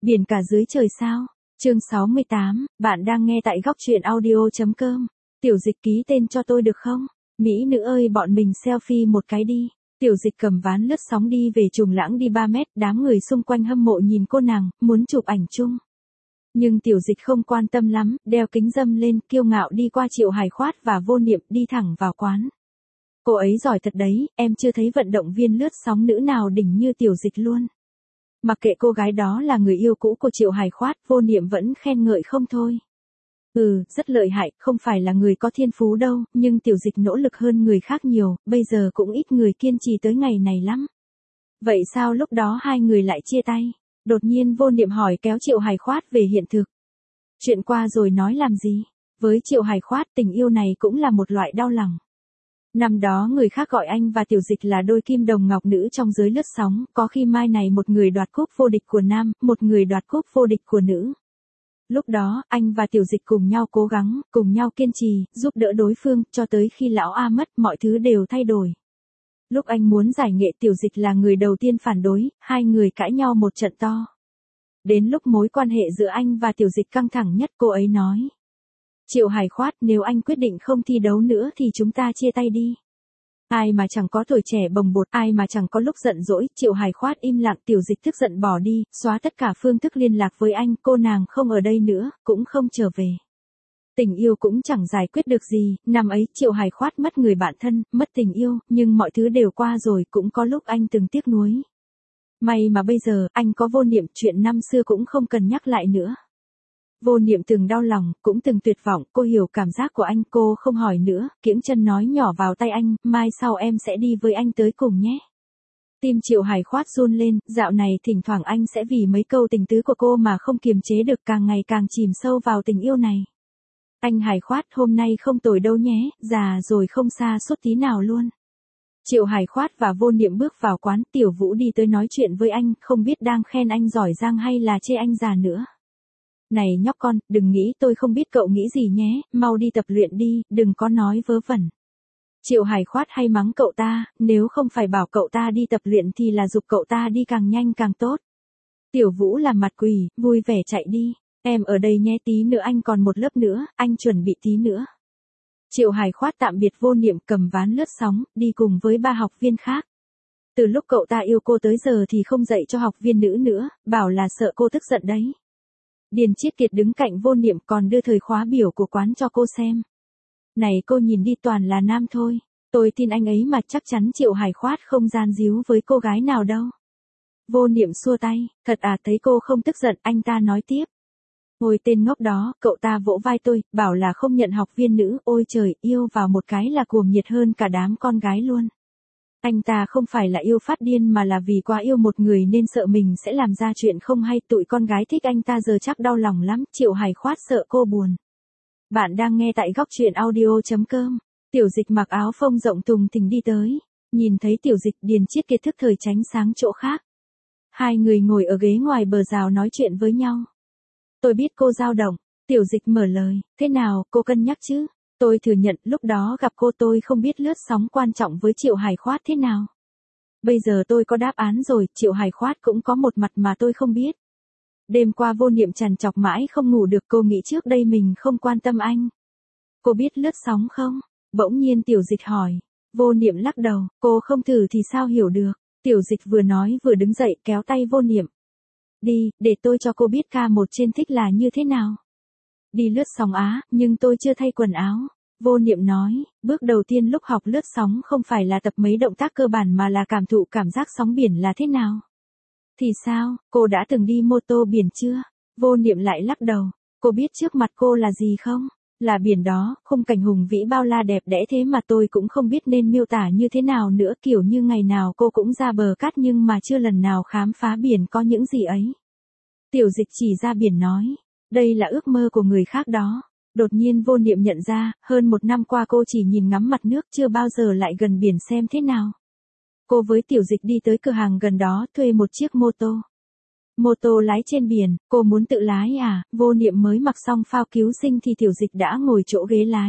Biển cả dưới trời sao? Chương 68, bạn đang nghe tại góc truyện audio.com. Tiểu Dịch ký tên cho tôi được không? Mỹ nữ ơi, bọn mình selfie một cái đi. Tiểu Dịch cầm ván lướt sóng đi về Trùng Lãng đi 3 mét, đám người xung quanh hâm mộ nhìn cô nàng, muốn chụp ảnh chung. Nhưng Tiểu Dịch không quan tâm lắm, đeo kính râm lên, kiêu ngạo đi qua Triệu Hải Khoát và Vô Niệm, đi thẳng vào quán. Cô ấy giỏi thật đấy, em chưa thấy vận động viên lướt sóng nữ nào đỉnh như Tiểu Dịch luôn. Mặc kệ cô gái đó là người yêu cũ của Triệu Hải Khoát, Vô Niệm vẫn khen ngợi không thôi. Rất lợi hại, không phải là người có thiên phú đâu, nhưng Tiểu Dịch nỗ lực hơn người khác nhiều, bây giờ cũng ít người kiên trì tới ngày này lắm. Vậy sao lúc đó hai người lại chia tay? Đột nhiên Vô Niệm hỏi, kéo Triệu Hải Khoát về hiện thực. Chuyện qua rồi nói làm gì? Với Triệu Hải Khoát, tình yêu này cũng là một loại đau lòng. Năm đó người khác gọi anh và Tiểu Dịch là đôi kim đồng ngọc nữ trong giới lướt sóng, có khi mai này một người đoạt cúp vô địch của nam, một người đoạt cúp vô địch của nữ. Lúc đó, anh và Tiểu Dịch cùng nhau cố gắng, cùng nhau kiên trì, giúp đỡ đối phương, cho tới khi lão A mất, mọi thứ đều thay đổi. Lúc anh muốn giải nghệ, Tiểu Dịch là người đầu tiên phản đối, hai người cãi nhau một trận to. Đến lúc mối quan hệ giữa anh và Tiểu Dịch căng thẳng nhất, cô ấy nói: Triệu Hải Khoát, nếu anh quyết định không thi đấu nữa thì chúng ta chia tay đi. Ai mà chẳng có tuổi trẻ bồng bột, ai mà chẳng có lúc giận dỗi. Triệu Hải Khoát im lặng, Tiểu Dịch tức giận bỏ đi, xóa tất cả phương thức liên lạc với anh, cô nàng không ở đây nữa, cũng không trở về. Tình yêu cũng chẳng giải quyết được gì, năm ấy Triệu Hải Khoát mất người bạn thân, mất tình yêu, nhưng mọi thứ đều qua rồi, cũng có lúc anh từng tiếc nuối. May mà bây giờ, anh có Vô Niệm, chuyện năm xưa cũng không cần nhắc lại nữa. Vô Niệm từng đau lòng, cũng từng tuyệt vọng, cô hiểu cảm giác của anh, cô không hỏi nữa, kiễng chân nói nhỏ vào tay anh, mai sau em sẽ đi với anh tới cùng nhé. Tim Triệu Hải Khoát run lên, dạo này thỉnh thoảng anh sẽ vì mấy câu tình tứ của cô mà không kiềm chế được, càng ngày càng chìm sâu vào tình yêu này. Anh Hải Khoát, hôm nay không tồi đâu nhé, già rồi không xa suốt tí nào luôn. Triệu Hải Khoát và Vô Niệm bước vào quán, Tiểu Vũ đi tới nói chuyện với anh, không biết đang khen anh giỏi giang hay là chê anh già nữa. Này nhóc con, đừng nghĩ tôi không biết cậu nghĩ gì nhé, mau đi tập luyện đi, đừng có nói vớ vẩn. Triệu Hải Khoát hay mắng cậu ta, nếu không phải bảo cậu ta đi tập luyện thì là giục cậu ta đi càng nhanh càng tốt. Tiểu Vũ làm mặt quỷ, vui vẻ chạy đi, em ở đây nhé, tí nữa anh còn một lớp nữa, anh chuẩn bị tí nữa. Triệu Hải Khoát tạm biệt Vô Niệm, cầm ván lướt sóng, đi cùng với 3 học viên khác. Từ lúc cậu ta yêu cô tới giờ thì không dạy cho học viên nữ nữa, bảo là sợ cô tức giận đấy. Điền Chiết Kiệt đứng cạnh Vô Niệm, còn đưa thời khóa biểu của quán cho cô xem. Này cô nhìn đi, toàn là nam thôi. Tôi tin anh ấy mà, chắc chắn Triệu Hải Khoát không gian díu với cô gái nào đâu. Vô Niệm xua tay, thật à, thấy cô không tức giận, anh ta nói tiếp. Ôi tên ngốc đó, cậu ta vỗ vai tôi, bảo là không nhận học viên nữ, ôi trời, yêu vào một cái là cuồng nhiệt hơn cả đám con gái luôn. Anh ta không phải là yêu phát điên mà là vì quá yêu một người nên sợ mình sẽ làm ra chuyện không hay, tụi con gái thích anh ta giờ chắc đau lòng lắm. Triệu Hải Khoát sợ cô buồn. Bạn đang nghe tại góc truyện audio.com. Tiểu Dịch mặc áo phông rộng tùng thình đi tới. Nhìn thấy Tiểu Dịch, Điền Chiết Kiệt thức thời tránh sang chỗ khác. Hai người ngồi ở ghế ngoài bờ rào nói chuyện với nhau. Tôi biết cô dao động. Tiểu Dịch mở lời, thế nào, cô cân nhắc chứ? Tôi thừa nhận lúc đó gặp cô tôi không biết lướt sóng quan trọng với Triệu Hải Khoát thế nào. Bây giờ tôi có đáp án rồi, Triệu Hải Khoát cũng có một mặt mà tôi không biết. Đêm qua Vô Niệm trằn trọc mãi không ngủ được, cô nghĩ trước đây mình không quan tâm anh. Cô biết lướt sóng không? Bỗng nhiên Tiểu Dịch hỏi. Vô Niệm lắc đầu, cô không thử thì sao hiểu được. Tiểu Dịch vừa nói vừa đứng dậy kéo tay Vô Niệm. Đi, để tôi cho cô biết K1 trên thích là như thế nào. Đi lướt sóng á, nhưng tôi chưa thay quần áo. Vô Niệm nói, bước đầu tiên lúc học lướt sóng không phải là tập mấy động tác cơ bản mà là cảm thụ cảm giác sóng biển là thế nào. Thì sao, cô đã từng đi mô tô biển chưa? Vô Niệm lại lắc đầu, cô biết trước mặt cô là gì không? Là biển đó, khung cảnh hùng vĩ bao la đẹp đẽ thế mà tôi cũng không biết nên miêu tả như thế nào nữa, kiểu như ngày nào cô cũng ra bờ cát nhưng mà chưa lần nào khám phá biển có những gì ấy. Tiểu Dịch chỉ ra biển nói. Đây là ước mơ của người khác đó. Đột nhiên Vô Niệm nhận ra, hơn 1 năm qua cô chỉ nhìn ngắm mặt nước, chưa bao giờ lại gần biển xem thế nào. Cô với Tiểu Dịch đi tới cửa hàng gần đó, thuê một chiếc mô tô. Mô tô lái trên biển, cô muốn tự lái à? Vô Niệm mới mặc xong phao cứu sinh thì Tiểu Dịch đã ngồi chỗ ghế lái.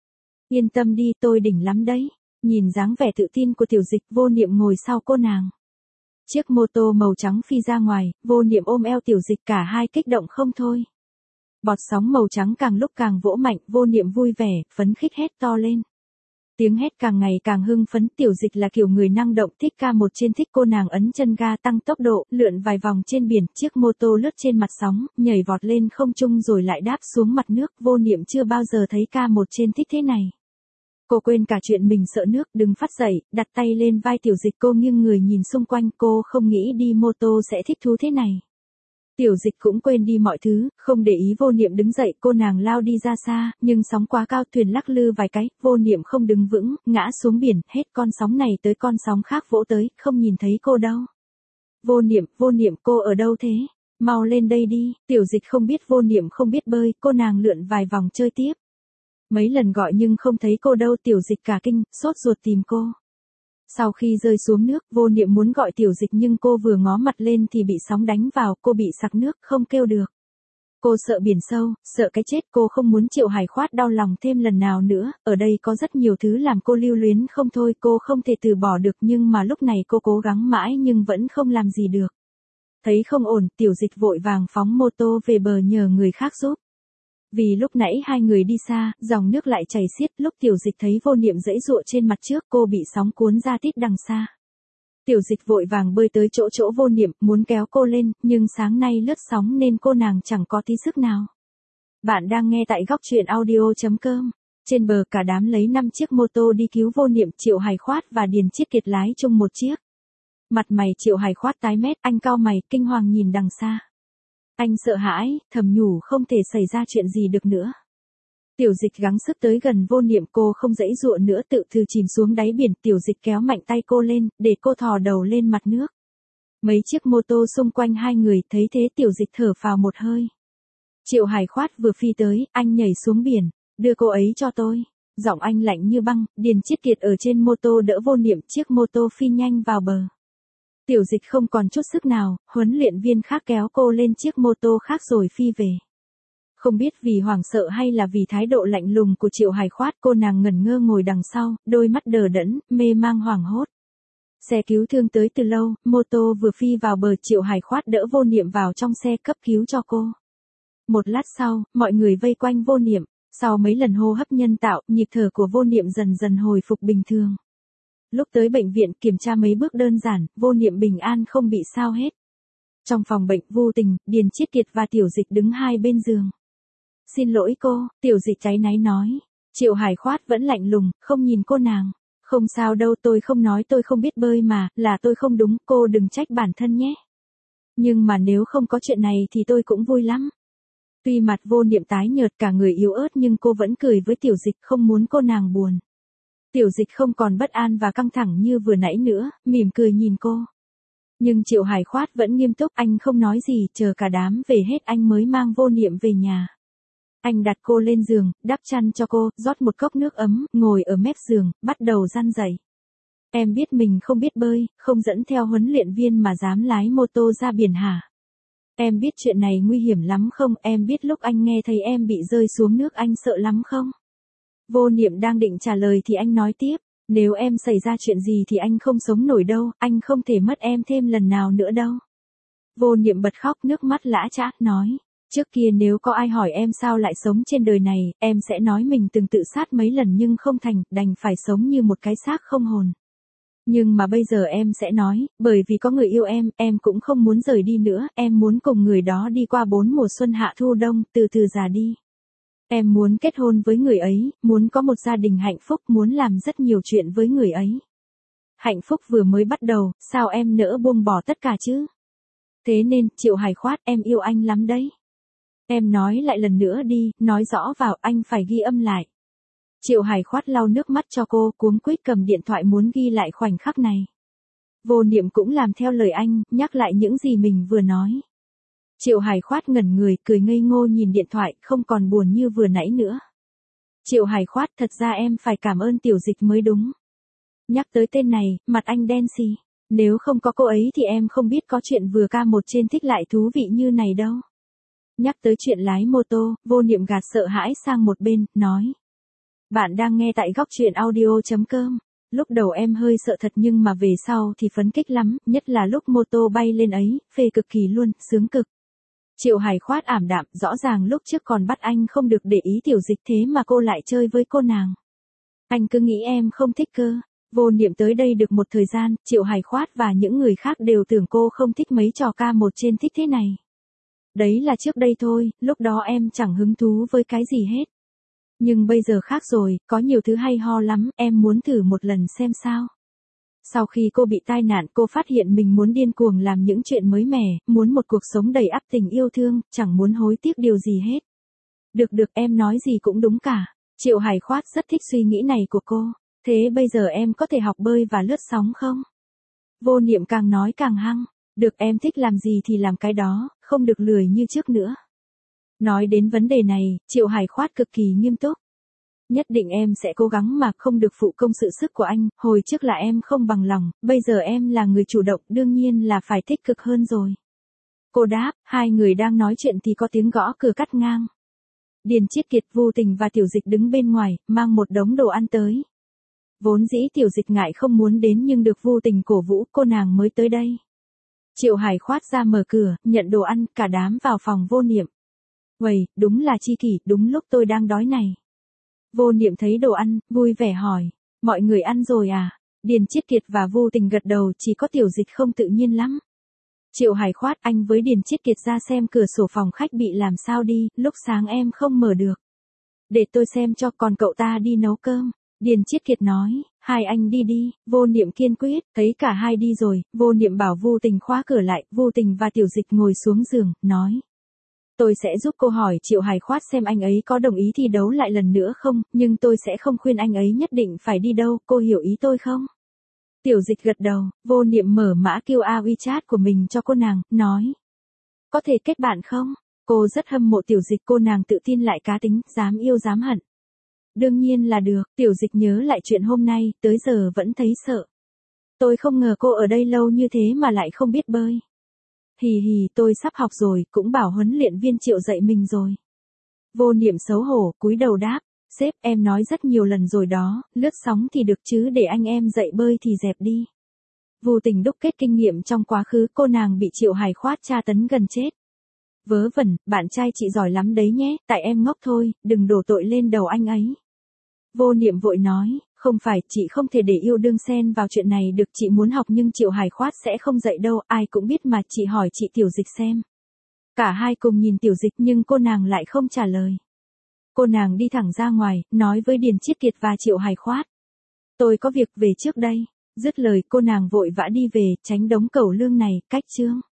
Yên tâm đi, tôi đỉnh lắm đấy. Nhìn dáng vẻ tự tin của Tiểu Dịch, Vô Niệm ngồi sau cô nàng. Chiếc mô tô màu trắng phi ra ngoài, Vô Niệm ôm eo Tiểu Dịch, cả hai kích động không thôi. Bọt sóng màu trắng càng lúc càng vỗ mạnh, Vô Niệm vui vẻ, phấn khích hét to lên. Tiếng hét càng ngày càng hưng phấn, Tiểu Dịch là kiểu người năng động, thích ca một trên thích, cô nàng ấn chân ga tăng tốc độ, lượn vài vòng trên biển, chiếc mô tô lướt trên mặt sóng, nhảy vọt lên không trung rồi lại đáp xuống mặt nước, Vô Niệm chưa bao giờ thấy ca một trên thích thế này. Cô quên cả chuyện mình sợ nước, đứng phát dậy, đặt tay lên vai Tiểu Dịch, cô nghiêng người nhìn xung quanh, cô không nghĩ đi mô tô sẽ thích thú thế này. Tiểu Dịch cũng quên đi mọi thứ, không để ý. Vô Niệm đứng dậy, cô nàng lao đi ra xa, nhưng sóng quá cao, thuyền lắc lư vài cái, Vô Niệm không đứng vững, ngã xuống biển, hết con sóng này tới con sóng khác vỗ tới, không nhìn thấy cô đâu. Vô Niệm, cô ở đâu thế? Mau lên đây đi. Tiểu Dịch không biết Vô Niệm không biết bơi, cô nàng lượn vài vòng chơi tiếp. Mấy lần gọi nhưng không thấy cô đâu, Tiểu Dịch cả kinh, sốt ruột tìm cô. Sau khi rơi xuống nước, Vô Niệm muốn gọi Tiểu Dịch nhưng cô vừa ngó mặt lên thì bị sóng đánh vào, cô bị sặc nước, không kêu được. Cô sợ biển sâu, sợ cái chết, cô không muốn Triệu Hải Khoát đau lòng thêm lần nào nữa, ở đây có rất nhiều thứ làm cô lưu luyến không thôi, cô không thể từ bỏ được, nhưng mà lúc này cô cố gắng mãi nhưng vẫn không làm gì được. Thấy không ổn, Tiểu Dịch vội vàng phóng mô tô về bờ nhờ người khác giúp. Vì lúc nãy hai người đi xa, dòng nước lại chảy xiết, lúc Tiểu Dịch thấy Vô Niệm giãy giụa trên mặt trước, cô bị sóng cuốn ra tít đằng xa. Tiểu Dịch vội vàng bơi tới chỗ Vô Niệm, muốn kéo cô lên, nhưng sáng nay lướt sóng nên cô nàng chẳng có tí sức nào. Bạn đang nghe tại góc truyện audio.com. Trên bờ cả đám lấy 5 chiếc mô tô đi cứu Vô Niệm, Triệu Hải Khoát và Điền Chiết Kiệt lái chung một chiếc. Mặt mày Triệu Hải Khoát tái mét, anh cau mày, kinh hoàng nhìn đằng xa. Anh sợ hãi, thầm nhủ không thể xảy ra chuyện gì được nữa. Tiểu Dịch gắng sức tới gần Vô Niệm, cô không giãy giụa nữa, tự thừ chìm xuống đáy biển. Tiểu Dịch kéo mạnh tay cô lên, để cô thò đầu lên mặt nước. Mấy chiếc mô tô xung quanh hai người, thấy thế Tiểu Dịch thở phào một hơi. Triệu Hải Khoát vừa phi tới, anh nhảy xuống biển, đưa cô ấy cho tôi. Giọng anh lạnh như băng. Điền Chiết Kiệt ở trên mô tô đỡ Vô Niệm, chiếc mô tô phi nhanh vào bờ. Tiểu Dịch không còn chút sức nào, huấn luyện viên khác kéo cô lên chiếc mô tô khác rồi phi về. Không biết vì hoảng sợ hay là vì thái độ lạnh lùng của Triệu Hải Khoát, cô nàng ngẩn ngơ ngồi đằng sau, đôi mắt đờ đẫn, mê mang hoảng hốt. Xe cứu thương tới từ lâu, mô tô vừa phi vào bờ, Triệu Hải Khoát đỡ Vô Niệm vào trong xe cấp cứu cho cô. Một lát sau, mọi người vây quanh Vô Niệm, sau mấy lần hô hấp nhân tạo, nhịp thở của Vô Niệm dần dần hồi phục bình thường. Lúc tới bệnh viện kiểm tra mấy bước đơn giản, Vô Niệm bình an không bị sao hết. Trong phòng bệnh, Vô Tình, Điền Chiết Kiệt và Tiểu Dịch đứng hai bên giường. Xin lỗi cô, Tiểu Dịch áy náy nói. Triệu Hải Khoát vẫn lạnh lùng, không nhìn cô nàng. Không sao đâu, tôi không nói tôi không biết bơi mà, là tôi không đúng, cô đừng trách bản thân nhé. Nhưng mà nếu không có chuyện này thì tôi cũng vui lắm. Tuy mặt Vô Niệm tái nhợt, cả người yếu ớt, nhưng cô vẫn cười với Tiểu Dịch, không muốn cô nàng buồn. Tiểu Dịch không còn bất an và căng thẳng như vừa nãy nữa, mỉm cười nhìn cô. Nhưng Triệu Hải Khoát vẫn nghiêm túc, anh không nói gì, chờ cả đám về hết anh mới mang Vô Niệm về nhà. Anh đặt cô lên giường, đắp chăn cho cô, rót một cốc nước ấm, ngồi ở mép giường, bắt đầu răn dạy. Em biết mình không biết bơi, không dẫn theo huấn luyện viên mà dám lái mô tô ra biển hả? Em biết chuyện này nguy hiểm lắm không? Em biết lúc anh nghe thấy em bị rơi xuống nước anh sợ lắm không? Vô Niệm đang định trả lời thì anh nói tiếp, nếu em xảy ra chuyện gì thì anh không sống nổi đâu, anh không thể mất em thêm lần nào nữa đâu. Vô Niệm bật khóc, nước mắt lã chã, nói, trước kia nếu có ai hỏi em sao lại sống trên đời này, em sẽ nói mình từng tự sát mấy lần nhưng không thành, đành phải sống như một cái xác không hồn. Nhưng mà bây giờ em sẽ nói, bởi vì có người yêu em cũng không muốn rời đi nữa, em muốn cùng người đó đi qua 4 mùa xuân hạ thu đông, từ từ già đi. Em muốn kết hôn với người ấy, muốn có một gia đình hạnh phúc, muốn làm rất nhiều chuyện với người ấy. Hạnh phúc vừa mới bắt đầu, sao em nỡ buông bỏ tất cả chứ? Thế nên, Triệu Hải Khoát, em yêu anh lắm đấy. Em nói lại lần nữa đi, nói rõ vào, anh phải ghi âm lại. Triệu Hải Khoát lau nước mắt cho cô, cuống quýt cầm điện thoại muốn ghi lại khoảnh khắc này. Vô Niệm cũng làm theo lời anh, nhắc lại những gì mình vừa nói. Triệu Hải Khoát ngẩn người, cười ngây ngô nhìn điện thoại, không còn buồn như vừa nãy nữa. Triệu Hải Khoát, thật ra em phải cảm ơn Tiểu Dịch mới đúng. Nhắc tới tên này, mặt anh đen xì. Nếu không có cô ấy thì em không biết có chuyện vừa ca một trên thích lại thú vị như này đâu. Nhắc tới chuyện lái mô tô, Vô Niệm gạt sợ hãi sang một bên, nói. Bạn đang nghe tại góc truyện audio.com. Lúc đầu em hơi sợ thật nhưng mà về sau thì phấn khích lắm, nhất là lúc mô tô bay lên ấy, phê cực kỳ luôn, sướng cực. Triệu Hải Khoát ảm đạm, rõ ràng lúc trước còn bắt anh không được để ý Tiểu Dịch thế mà cô lại chơi với cô nàng. Anh cứ nghĩ em không thích cơ. Vô Niệm tới đây được một thời gian, Triệu Hải Khoát và những người khác đều tưởng cô không thích mấy trò ca một trên thích thế này. Đấy là trước đây thôi, lúc đó em chẳng hứng thú với cái gì hết. Nhưng bây giờ khác rồi, có nhiều thứ hay ho lắm, em muốn thử một lần xem sao. Sau khi cô bị tai nạn cô phát hiện mình muốn điên cuồng làm những chuyện mới mẻ, muốn một cuộc sống đầy ắp tình yêu thương, chẳng muốn hối tiếc điều gì hết. Được em nói gì cũng đúng cả. Triệu Hải Khoát rất thích suy nghĩ này của cô. Thế bây giờ em có thể học bơi và lướt sóng không? Vô Niệm càng nói càng hăng. Được em thích làm gì thì làm cái đó, không được lười như trước nữa. Nói đến vấn đề này, Triệu Hải Khoát cực kỳ nghiêm túc. Nhất định em sẽ cố gắng mà không được phụ công sự sức của anh, hồi trước là em không bằng lòng, bây giờ em là người chủ động đương nhiên là phải tích cực hơn rồi. Cô đáp, hai người đang nói chuyện thì có tiếng gõ cửa cắt ngang. Điền Chiết Kiệt, Vu Tình và Tiểu Dịch đứng bên ngoài, mang một đống đồ ăn tới. Vốn dĩ Tiểu Dịch ngại không muốn đến nhưng được Vu Tình cổ vũ, cô nàng mới tới đây. Triệu Hải Khoát ra mở cửa, nhận đồ ăn, cả đám vào phòng Vô Niệm. Uầy, đúng là chi kỷ, đúng lúc tôi đang đói này. Vô Niệm thấy đồ ăn, vui vẻ hỏi, mọi người ăn rồi à? Điền Chiết Kiệt và Vu Tình gật đầu, chỉ có Tiểu Dịch không tự nhiên lắm. Triệu Hải Khoát, anh với Điền Chiết Kiệt ra xem cửa sổ phòng khách bị làm sao đi, lúc sáng em không mở được. Để tôi xem cho, còn cậu ta đi nấu cơm. Điền Chiết Kiệt nói, hai anh đi đi. Vô Niệm kiên quyết, thấy cả hai đi rồi, Vô Niệm bảo Vu Tình khóa cửa lại, Vu Tình và Tiểu Dịch ngồi xuống giường, nói. Tôi sẽ giúp cô hỏi Triệu Hải Khoát xem anh ấy có đồng ý thi đấu lại lần nữa không, nhưng tôi sẽ không khuyên anh ấy nhất định phải đi đâu, cô hiểu ý tôi không? Tiểu Dịch gật đầu, Vô Niệm mở mã QR WeChat của mình cho cô nàng, nói. Có thể kết bạn không? Cô rất hâm mộ Tiểu Dịch, cô nàng tự tin lại cá tính, dám yêu dám hận. Đương nhiên là được, Tiểu Dịch nhớ lại chuyện hôm nay, tới giờ vẫn thấy sợ. Tôi không ngờ cô ở đây lâu như thế mà lại không biết bơi. Hì hì, tôi sắp học rồi, cũng bảo huấn luyện viên Triệu dạy mình rồi. Vô Niệm xấu hổ, cúi đầu đáp, sếp, em nói rất nhiều lần rồi đó, lướt sóng thì được chứ để anh em dạy bơi thì dẹp đi. Vu Tình đúc kết kinh nghiệm trong quá khứ, cô nàng bị Triệu Hải Khoát tra tấn gần chết. Vớ vẩn, bạn trai chị giỏi lắm đấy nhé, tại em ngốc thôi, đừng đổ tội lên đầu anh ấy. Vô Niệm vội nói, không phải, chị không thể để yêu đương xen vào chuyện này được, chị muốn học nhưng Triệu Hải Khoát sẽ không dạy đâu, ai cũng biết mà, chị hỏi chị Tiểu Dịch xem. Cả hai cùng nhìn Tiểu Dịch nhưng cô nàng lại không trả lời. Cô nàng đi thẳng ra ngoài, nói với Điền Chiết Kiệt và Triệu Hải Khoát. Tôi có việc về trước đây. Dứt lời cô nàng vội vã đi về, tránh đống cẩu lương này, cách chương.